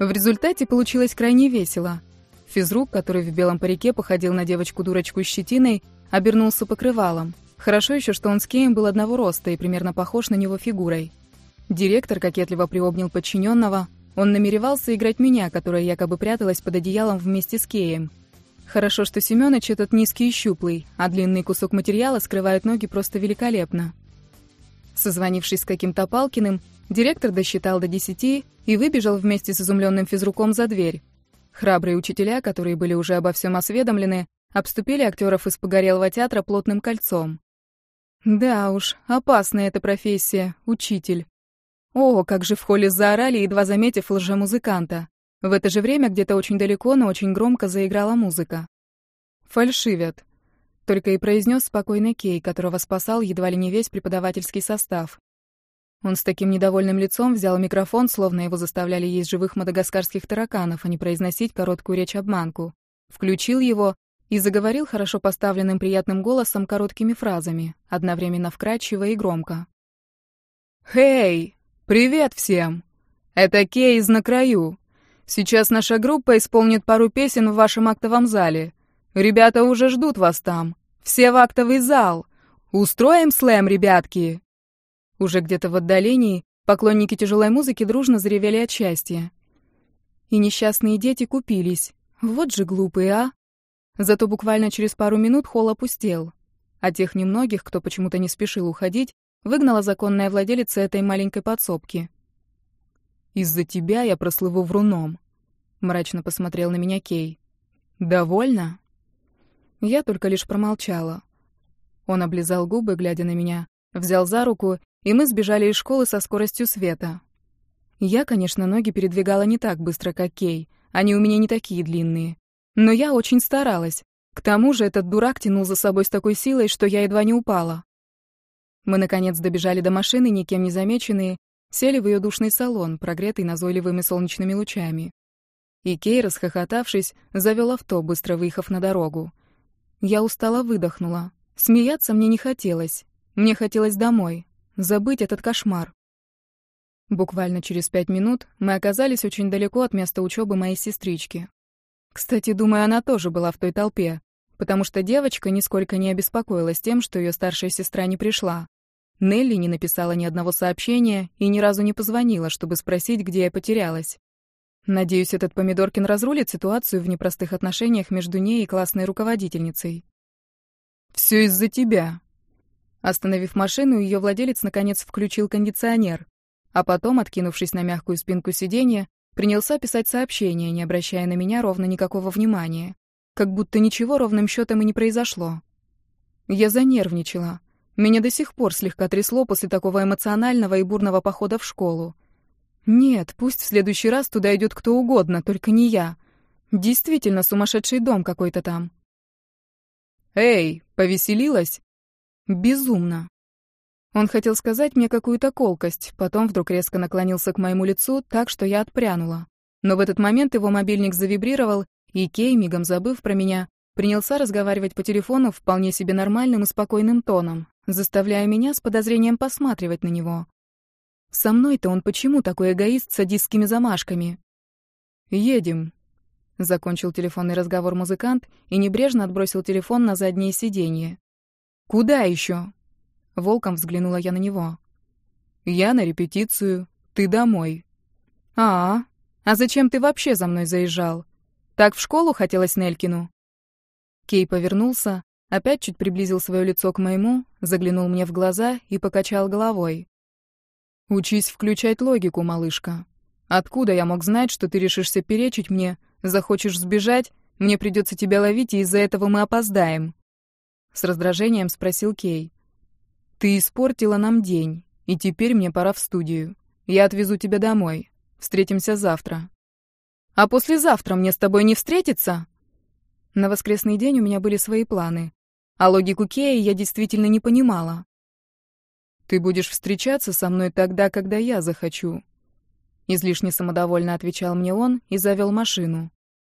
В результате получилось крайне весело. Физрук, который в белом парике походил на девочку-дурочку с щетиной, обернулся покрывалом. Хорошо еще, что он с Кеем был одного роста и примерно похож на него фигурой. Директор кокетливо приобнял подчиненного. Он намеревался играть меня, которая якобы пряталась под одеялом вместе с Кеем. Хорошо, что Семёныч этот низкий и щуплый, а длинный кусок материала скрывает ноги просто великолепно. Созвонившись с каким-то Палкиным, директор досчитал до 10 и выбежал вместе с изумленным физруком за дверь. Храбрые учителя, которые были уже обо всем осведомлены, обступили актеров из погорелого театра плотным кольцом. Да уж, опасная эта профессия, учитель. О, как же в холле заорали, едва заметив лжемузыканта. В это же время где-то очень далеко, но очень громко заиграла музыка. «Фальшивят», — только и произнес спокойно Кей, которого спасал едва ли не весь преподавательский состав. Он с таким недовольным лицом взял микрофон, словно его заставляли есть живых мадагаскарских тараканов, а не произносить короткую речь-обманку. Включил его и заговорил хорошо поставленным приятным голосом короткими фразами, одновременно вкрадчиво и громко. «Хей! Привет всем! Это Кей из «На краю». Сейчас наша группа исполнит пару песен в вашем актовом зале. Ребята уже ждут вас там. Все в актовый зал. Устроим слэм, ребятки!» Уже где-то в отдалении поклонники тяжелой музыки дружно заревели от счастья. И несчастные дети купились. Вот же глупые, а! Зато буквально через пару минут холл опустел. А тех немногих, кто почему-то не спешил уходить, выгнала законная владелица этой маленькой подсобки. «Из-за тебя я прослыву вруном», — мрачно посмотрел на меня Кей. «Довольно?» Я только лишь промолчала. Он облизал губы, глядя на меня, взял за руку, и мы сбежали из школы со скоростью света. Я, конечно, ноги передвигала не так быстро, как Кей, они у меня не такие длинные. Но я очень старалась. К тому же этот дурак тянул за собой с такой силой, что я едва не упала. Мы, наконец, добежали до машины, никем не замеченные, сели в ее душный салон, прогретый назойливыми солнечными лучами. И Кей, расхохотавшись, завел авто, быстро выехав на дорогу. Я устало выдохнула. Смеяться мне не хотелось. Мне хотелось домой. Забыть этот кошмар. Буквально через 5 минут мы оказались очень далеко от места учебы моей сестрички. Кстати, думаю, она тоже была в той толпе, потому что девочка нисколько не обеспокоилась тем, что ее старшая сестра не пришла. Нелли не написала ни одного сообщения и ни разу не позвонила, чтобы спросить, где я потерялась. Надеюсь, этот Помидоркин разрулит ситуацию в непростых отношениях между ней и классной руководительницей. «Все из-за тебя». Остановив машину, ее владелец наконец включил кондиционер, а потом, откинувшись на мягкую спинку сиденья, принялся писать сообщение, не обращая на меня ровно никакого внимания. Как будто ничего ровным счетом и не произошло. Я занервничала. Меня до сих пор слегка трясло после такого эмоционального и бурного похода в школу. Нет, пусть в следующий раз туда идет кто угодно, только не я. Действительно сумасшедший дом какой-то там. «Эй, повеселилась?» Безумно. Он хотел сказать мне какую-то колкость, потом вдруг резко наклонился к моему лицу так, что я отпрянула. Но в этот момент его мобильник завибрировал, и Кей, мигом забыв про меня, принялся разговаривать по телефону вполне себе нормальным и спокойным тоном, заставляя меня с подозрением посматривать на него. Со мной-то он почему такой эгоист с садистскими замашками? «Едем», — закончил телефонный разговор музыкант и небрежно отбросил телефон на заднее сиденье. «Куда еще?» Волком взглянула я на него. «Я на репетицию, ты домой». А зачем ты вообще за мной заезжал? Так в школу хотелось Нелькину?» Кей повернулся, опять чуть приблизил свое лицо к моему, заглянул мне в глаза и покачал головой. «Учись включать логику, малышка. Откуда я мог знать, что ты решишься перечить мне, захочешь сбежать, мне придется тебя ловить, и из-за этого мы опоздаем?» С раздражением спросил Кей. «Ты испортила нам день, и теперь мне пора в студию. Я отвезу тебя домой. Встретимся завтра». «А послезавтра мне с тобой не встретиться?» На воскресный день у меня были свои планы, а логику Кея я действительно не понимала. «Ты будешь встречаться со мной тогда, когда я захочу», — излишне самодовольно отвечал мне он и завел машину.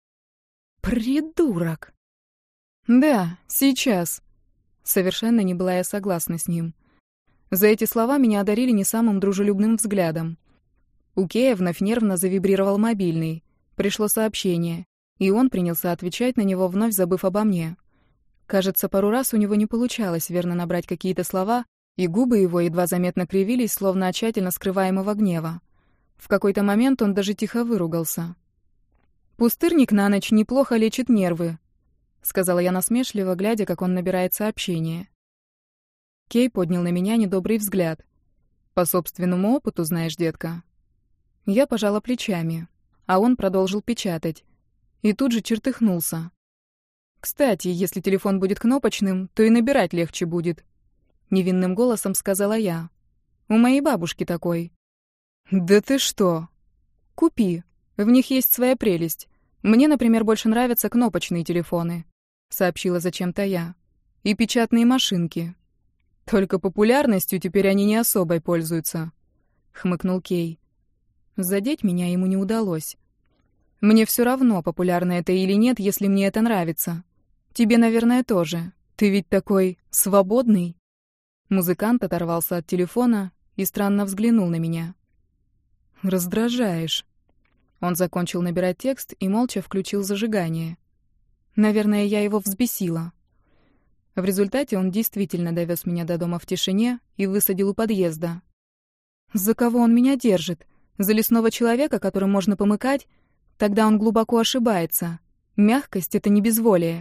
«Придурок!» «Да, сейчас». Совершенно не была я согласна с ним. За эти слова меня одарили не самым дружелюбным взглядом. У Кея вновь нервно завибрировал мобильный. Пришло сообщение, и он принялся отвечать на него, вновь забыв обо мне. Кажется, пару раз у него не получалось верно набрать какие-то слова, и губы его едва заметно кривились, словно от тщательно скрываемого гнева. В какой-то момент он даже тихо выругался. «Пустырник на ночь неплохо лечит нервы», — сказала я насмешливо, глядя, как он набирает сообщение. Кей поднял на меня недобрый взгляд. «По собственному опыту, знаешь, детка». Я пожала плечами, а он продолжил печатать. И тут же чертыхнулся. «Кстати, если телефон будет кнопочным, то и набирать легче будет», — невинным голосом сказала я. «У моей бабушки такой». «Да ты что?» «Купи. В них есть своя прелесть. Мне, например, больше нравятся кнопочные телефоны», — сообщила зачем-то я. «И печатные машинки. Только популярностью теперь они не особой пользуются», — хмыкнул Кей. Задеть меня ему не удалось. «Мне все равно, популярно это или нет, если мне это нравится. Тебе, наверное, тоже. Ты ведь такой свободный». Музыкант оторвался от телефона и странно взглянул на меня. «Раздражаешь». Он закончил набирать текст и молча включил зажигание. Наверное, я его взбесила. В результате он действительно довез меня до дома в тишине и высадил у подъезда. За кого он меня держит? За лесного человека, которым можно помыкать? Тогда он глубоко ошибается. Мягкость — это не безволие.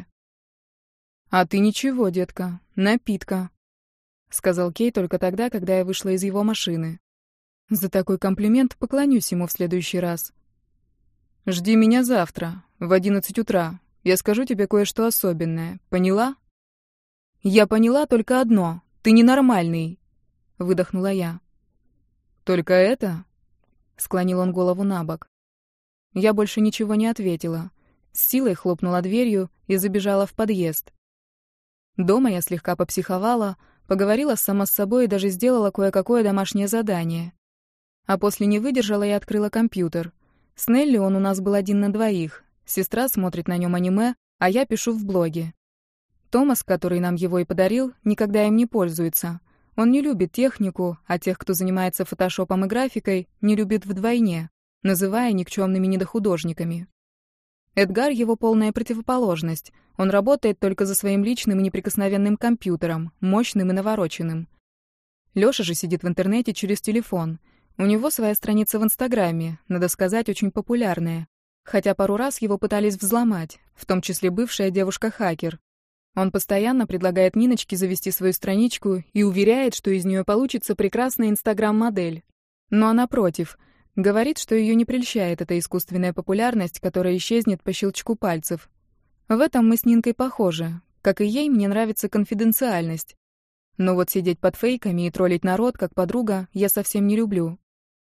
«А ты ничего, детка, напитка», — сказал Кей только тогда, когда я вышла из его машины. За такой комплимент поклонюсь ему в следующий раз. «Жди меня завтра, в 11 утра. Я скажу тебе кое-что особенное. Поняла?» «Я поняла только одно. Ты ненормальный», — выдохнула я. «Только это?» — склонил он голову набок. Я больше ничего не ответила. С силой хлопнула дверью и забежала в подъезд. Дома я слегка попсиховала, поговорила сама с собой и даже сделала кое-какое домашнее задание. А после не выдержала и открыла компьютер. С Нелли он у нас был 1 на 2. Сестра смотрит на нем аниме, а я пишу в блоге. Томас, который нам его и подарил, никогда им не пользуется. Он не любит технику, а тех, кто занимается фотошопом и графикой, не любит вдвойне, называя никчемными недохудожниками. Эдгар — его полная противоположность. Он работает только за своим личным и неприкосновенным компьютером, мощным и навороченным. Лёша же сидит в интернете через телефон. У него своя страница в Инстаграме, надо сказать, очень популярная. Хотя пару раз его пытались взломать, в том числе бывшая девушка-хакер. Он постоянно предлагает Ниночке завести свою страничку и уверяет, что из нее получится прекрасная Инстаграм-модель. Но она против. Говорит, что ее не прельщает эта искусственная популярность, которая исчезнет по щелчку пальцев. В этом мы с Нинкой похожи. Как и ей, мне нравится конфиденциальность. Но вот сидеть под фейками и троллить народ, как подруга, я совсем не люблю.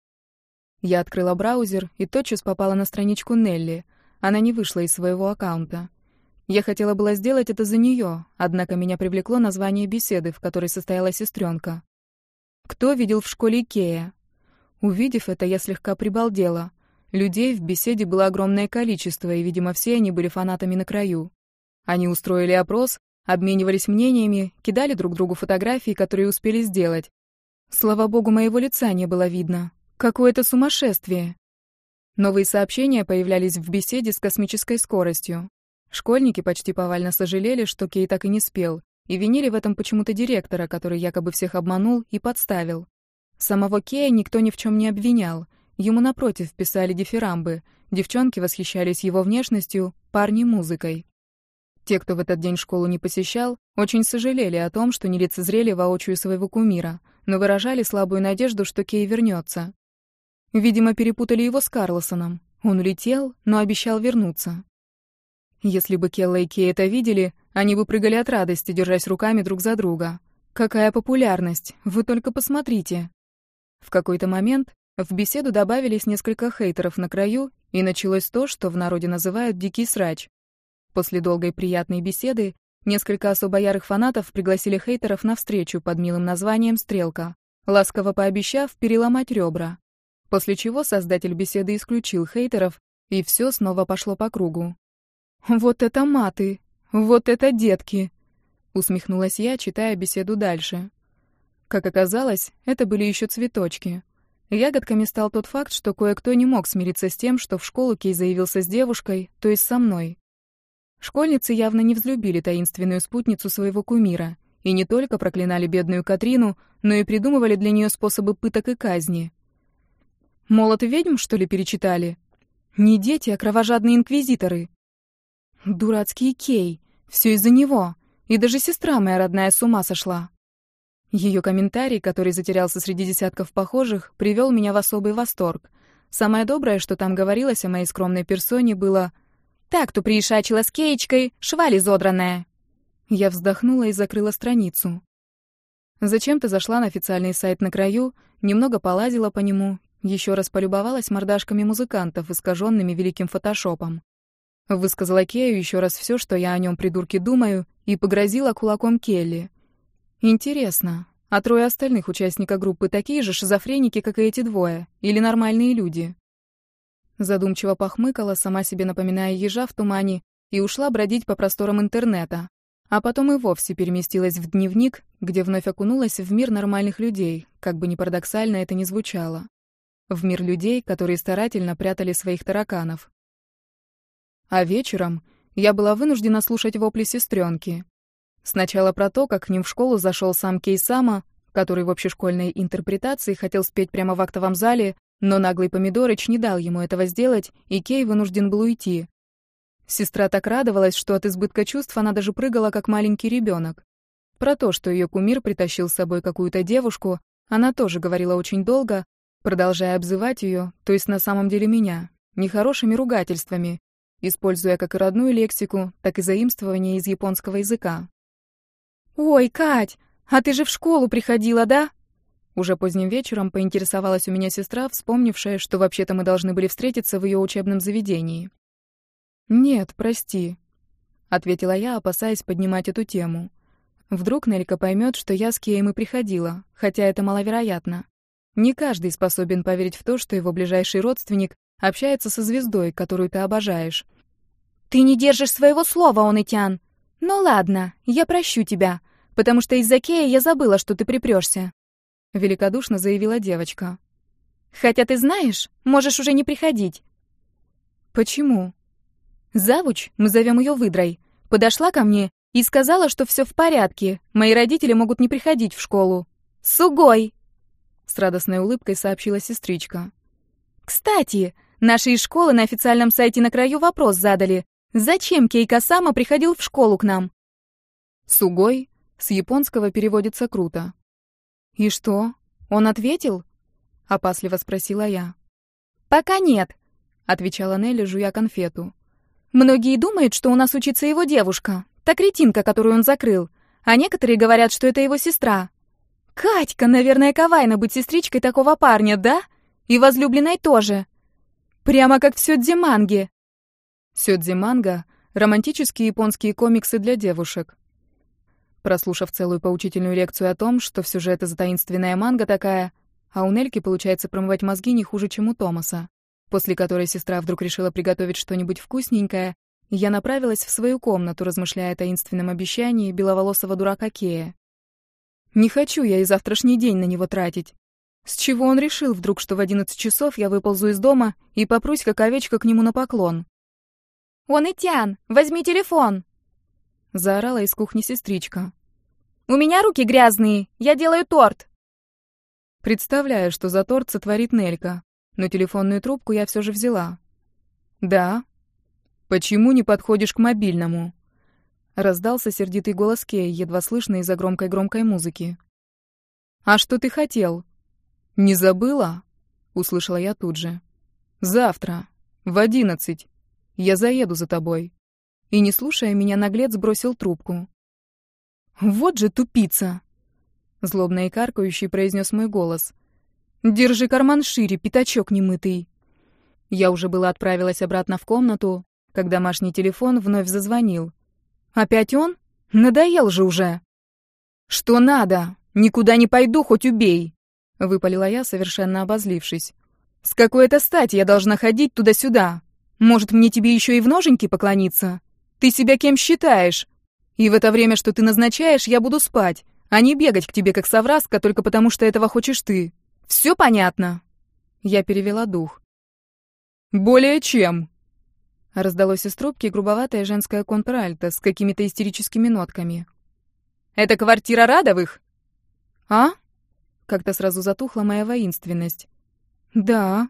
Я открыла браузер и тотчас попала на страничку Нелли. Она не вышла из своего аккаунта. Я хотела было сделать это за нее, однако меня привлекло название беседы, в которой состояла сестренка. «Кто видел в школе Кея?» Увидев это, я слегка прибалдела. Людей в беседе было огромное количество, и, видимо, все они были фанатами на краю. Они устроили опрос, обменивались мнениями, кидали друг другу фотографии, которые успели сделать. Слава богу, моего лица не было видно. Какое-то сумасшествие. Новые сообщения появлялись в беседе с космической скоростью. Школьники почти повально сожалели, что Кей так и не спел, и винили в этом почему-то директора, который якобы всех обманул и подставил. Самого Кея никто ни в чем не обвинял. Ему, напротив, писали дифирамбы. Девчонки восхищались его внешностью, парни — музыкой. Те, кто в этот день школу не посещал, очень сожалели о том, что не лицезрели воочию своего кумира, но выражали слабую надежду, что Кей вернется. Видимо, перепутали его с Карлосоном. Он улетел, но обещал вернуться. Если бы Келла и Кей это видели, они бы прыгали от радости, держась руками друг за друга. Какая популярность! Вы только посмотрите! В какой-то момент в беседу добавились несколько хейтеров на краю, и началось то, что в народе называют «дикий срач». После долгой приятной беседы несколько особо ярых фанатов пригласили хейтеров на встречу под милым названием «Стрелка», ласково пообещав переломать ребра. После чего создатель беседы исключил хейтеров, и все снова пошло по кругу. «Вот это маты! Вот это детки!» — усмехнулась я, читая беседу дальше. Как оказалось, это были еще цветочки. Ягодками стал тот факт, что кое-кто не мог смириться с тем, что в школу Кей заявился с девушкой, то есть со мной. Школьницы явно не взлюбили таинственную спутницу своего кумира и не только проклинали бедную Катрину, но и придумывали для нее способы пыток и казни. «Молот ведьм, что ли, перечитали? Не дети, а кровожадные инквизиторы. Дурацкий Кей. Все из-за него. И даже сестра моя родная с ума сошла». Ее комментарий, который затерялся среди десятков похожих, привел меня в особый восторг. Самое доброе, что там говорилось о моей скромной персоне, было «Так-то приишачила с Кеечкой, шваль изодранная». Я вздохнула и закрыла страницу. Зачем-то зашла на официальный сайт «На краю», немного полазила по нему, еще раз полюбовалась мордашками музыкантов, искаженными великим фотошопом. Высказала Кею еще раз все, что я о нем, придурке, думаю, и погрозила кулаком Келли. Интересно, а трое остальных участников группы такие же шизофреники, как и эти двое, или нормальные люди? Задумчиво похмыкала, сама себе напоминая ежа в тумане, и ушла бродить по просторам интернета. А потом и вовсе переместилась в дневник, где вновь окунулась в мир нормальных людей, как бы ни парадоксально это ни звучало. В мир людей, которые старательно прятали своих тараканов. А вечером я была вынуждена слушать вопли сестренки. Сначала про то, как к ним в школу зашел сам Кей Сама, который в общешкольной интерпретации хотел спеть прямо в актовом зале, но наглый Помидорыч не дал ему этого сделать, и Кей вынужден был уйти. Сестра так радовалась, что от избытка чувств она даже прыгала, как маленький ребенок. Про то, что ее кумир притащил с собой какую-то девушку, она тоже говорила очень долго, продолжая обзывать ее, то есть на самом деле меня, нехорошими ругательствами, используя как и родную лексику, так и заимствование из японского языка. «Ой, Кать, а ты же в школу приходила, да?» Уже поздним вечером поинтересовалась у меня сестра, вспомнившая, что вообще-то мы должны были встретиться в ее учебном заведении. «Нет, прости», — ответила я, опасаясь поднимать эту тему. Вдруг Нелька поймет, что я с Кеем и приходила, хотя это маловероятно. Не каждый способен поверить в то, что его ближайший родственник общается со звездой, которую ты обожаешь. «Ты не держишь своего слова, Онытян! Ну ладно, я прощу тебя, потому что из-за Кея я забыла, что ты припрёшься», — великодушно заявила девочка. «Хотя ты знаешь, можешь уже не приходить». «Почему?» «Завуч, мы зовем ее Выдрой, подошла ко мне и сказала, что все в порядке, мои родители могут не приходить в школу. Сугой!» С радостной улыбкой сообщила сестричка. «Кстати, наши из школы на официальном сайте «На краю» вопрос задали. Зачем Кейка Сама приходил в школу к нам?» «Сугой» с японского переводится «круто». «И что, он ответил?» — опасливо спросила я. «Пока нет», — отвечала Нелли, жуя конфету. «Многие думают, что у нас учится его девушка, та кретинка, которую он закрыл, а некоторые говорят, что это его сестра. Катька, наверное, кавайно быть сестричкой такого парня, да? И возлюбленной тоже. Прямо как в сёдзи-манге». Сёдзи-манга — романтические японские комиксы для девушек. Прослушав целую поучительную лекцию о том, что все же это за таинственная манга такая, а у Нельки получается промывать мозги не хуже, чем у Томаса, после которой сестра вдруг решила приготовить что-нибудь вкусненькое, я направилась в свою комнату, размышляя о таинственном обещании беловолосого дурака Кея. Не хочу я и завтрашний день на него тратить. С чего он решил вдруг, что в 11 часов я выползу из дома и попрусь, как овечка, к нему на поклон? «Онытян, возьми телефон!» — заорала из кухни сестричка. «У меня руки грязные, я делаю торт!» Представляю, что за торт сотворит Нелька, но телефонную трубку я все же взяла. «Да? Почему не подходишь к мобильному?» — раздался сердитый голос Кея, едва слышно из-за громкой музыки. «А что ты хотел?» «Не забыла?» — услышала я тут же. «Завтра, в 11. Я заеду за тобой». И, не слушая меня, наглец бросил трубку. «Вот же тупица!» Злобно и каркающий произнес мой голос. «Держи карман шире, пятачок немытый». Я уже была отправилась обратно в комнату, когда домашний телефон вновь зазвонил. «Опять он? Надоел же уже!» «Что надо? Никуда не пойду, хоть убей!» — выпалила я, совершенно обозлившись. «С какой-то стати я должна ходить туда-сюда? Может, мне тебе еще и в ноженьки поклониться? Ты себя кем считаешь? И в это время, что ты назначаешь, я буду спать, а не бегать к тебе, как совраска, только потому что этого хочешь ты. Все понятно?» Я перевела дух. «Более чем!» Раздалось из трубки грубоватое женское контральто с какими-то истерическими нотками. «Это квартира Радовых?» «А?» Как-то сразу затухла моя воинственность. «Да».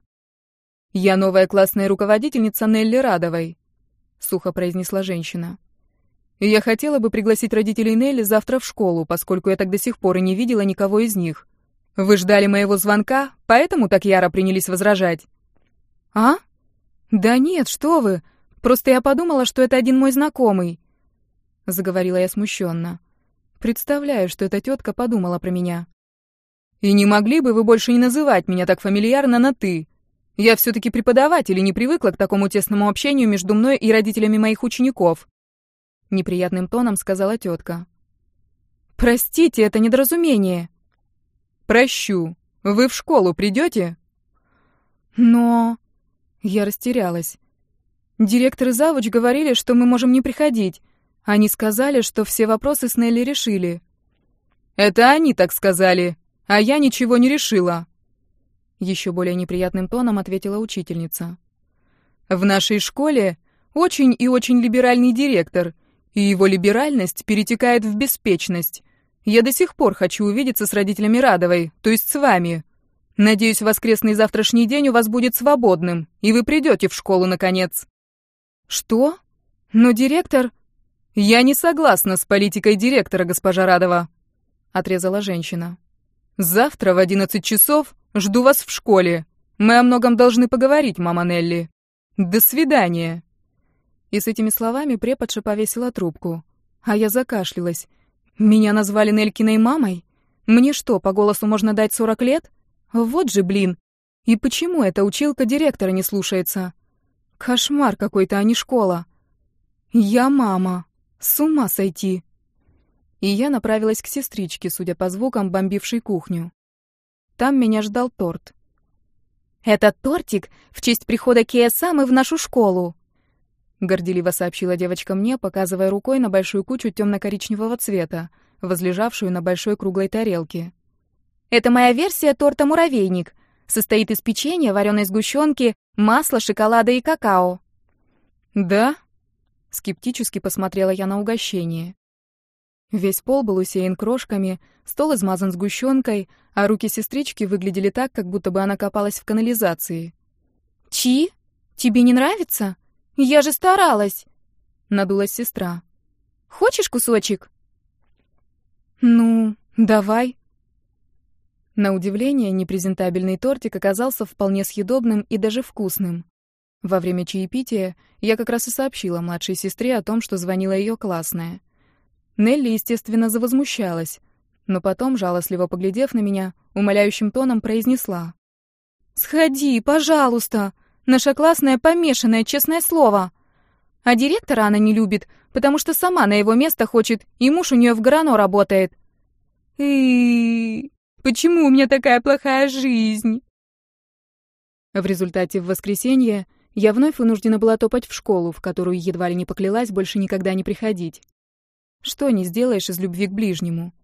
«Я новая классная руководительница Нелли Радовой», — сухо произнесла женщина. «И я хотела бы пригласить родителей Нелли завтра в школу, поскольку я так до сих пор и не видела никого из них. Вы ждали моего звонка, поэтому так яро принялись возражать». «А? Да нет, что вы! Просто я подумала, что это один мой знакомый», — заговорила я смущенно. Представляю, что эта тетка подумала про меня. «И не могли бы вы больше не называть меня так фамильярно на «ты»? Я все-таки преподаватель и не привыкла к такому тесному общению между мной и родителями моих учеников», — неприятным тоном сказала тетка. «Простите, это недоразумение». «Прощу. Вы в школу придете?» «Но...» Я растерялась. Директор и завуч говорили, что мы можем не приходить. Они сказали, что все вопросы с Нелли решили. «Это они так сказали, а я ничего не решила», — еще более неприятным тоном ответила учительница. «В нашей школе очень и очень либеральный директор, и его либеральность перетекает в беспечность. Я до сих пор хочу увидеться с родителями Радовой, то есть с вами. Надеюсь, воскресный завтрашний день у вас будет свободным, и вы придете в школу, наконец». «Что? Но директор...» «Я не согласна с политикой директора, госпожа Радова», — отрезала женщина. «Завтра в 11 часов жду вас в школе. Мы о многом должны поговорить, мама Нелли. До свидания». И с этими словами преподша повесила трубку. А я закашлялась. Меня назвали Нелькиной мамой? Мне что, по голосу можно дать 40 лет? Вот же, блин. И почему эта училка директора не слушается? Кошмар какой-то, а не школа. Я мама. С ума сойти. И я направилась к сестричке, судя по звукам, бомбившей кухню. Там меня ждал торт. «Этот тортик в честь прихода Кея-самы в нашу школу», — горделиво сообщила девочка мне, показывая рукой на большую кучу темно-коричневого цвета, возлежавшую на большой круглой тарелке. «Это моя версия торта «Муравейник». Состоит из печенья, вареной сгущенки, масла, шоколада и какао». «Да?» — скептически посмотрела я на угощение. Весь пол был усеян крошками, стол измазан сгущенкой, а руки сестрички выглядели так, как будто бы она копалась в канализации. «Чи? Тебе не нравится? Я же старалась!» — надулась сестра. «Хочешь кусочек?» «Ну, давай». На удивление, непрезентабельный тортик оказался вполне съедобным и даже вкусным. Во время чаепития я как раз и сообщила младшей сестре о том, что звонила ее классная. Нелли, естественно, завозмущалась, но потом, жалостливо поглядев на меня, умоляющим тоном произнесла: «Сходи, пожалуйста! Наша классная помешанная, честное слово! А директора она не любит, потому что сама на его место хочет, и муж у нее в ГРАНО работает. Почему у меня такая плохая жизнь?» В результате в воскресенье я вновь вынуждена была топать в школу, в которую едва ли не поклялась больше никогда не приходить. Что не сделаешь из любви к ближнему.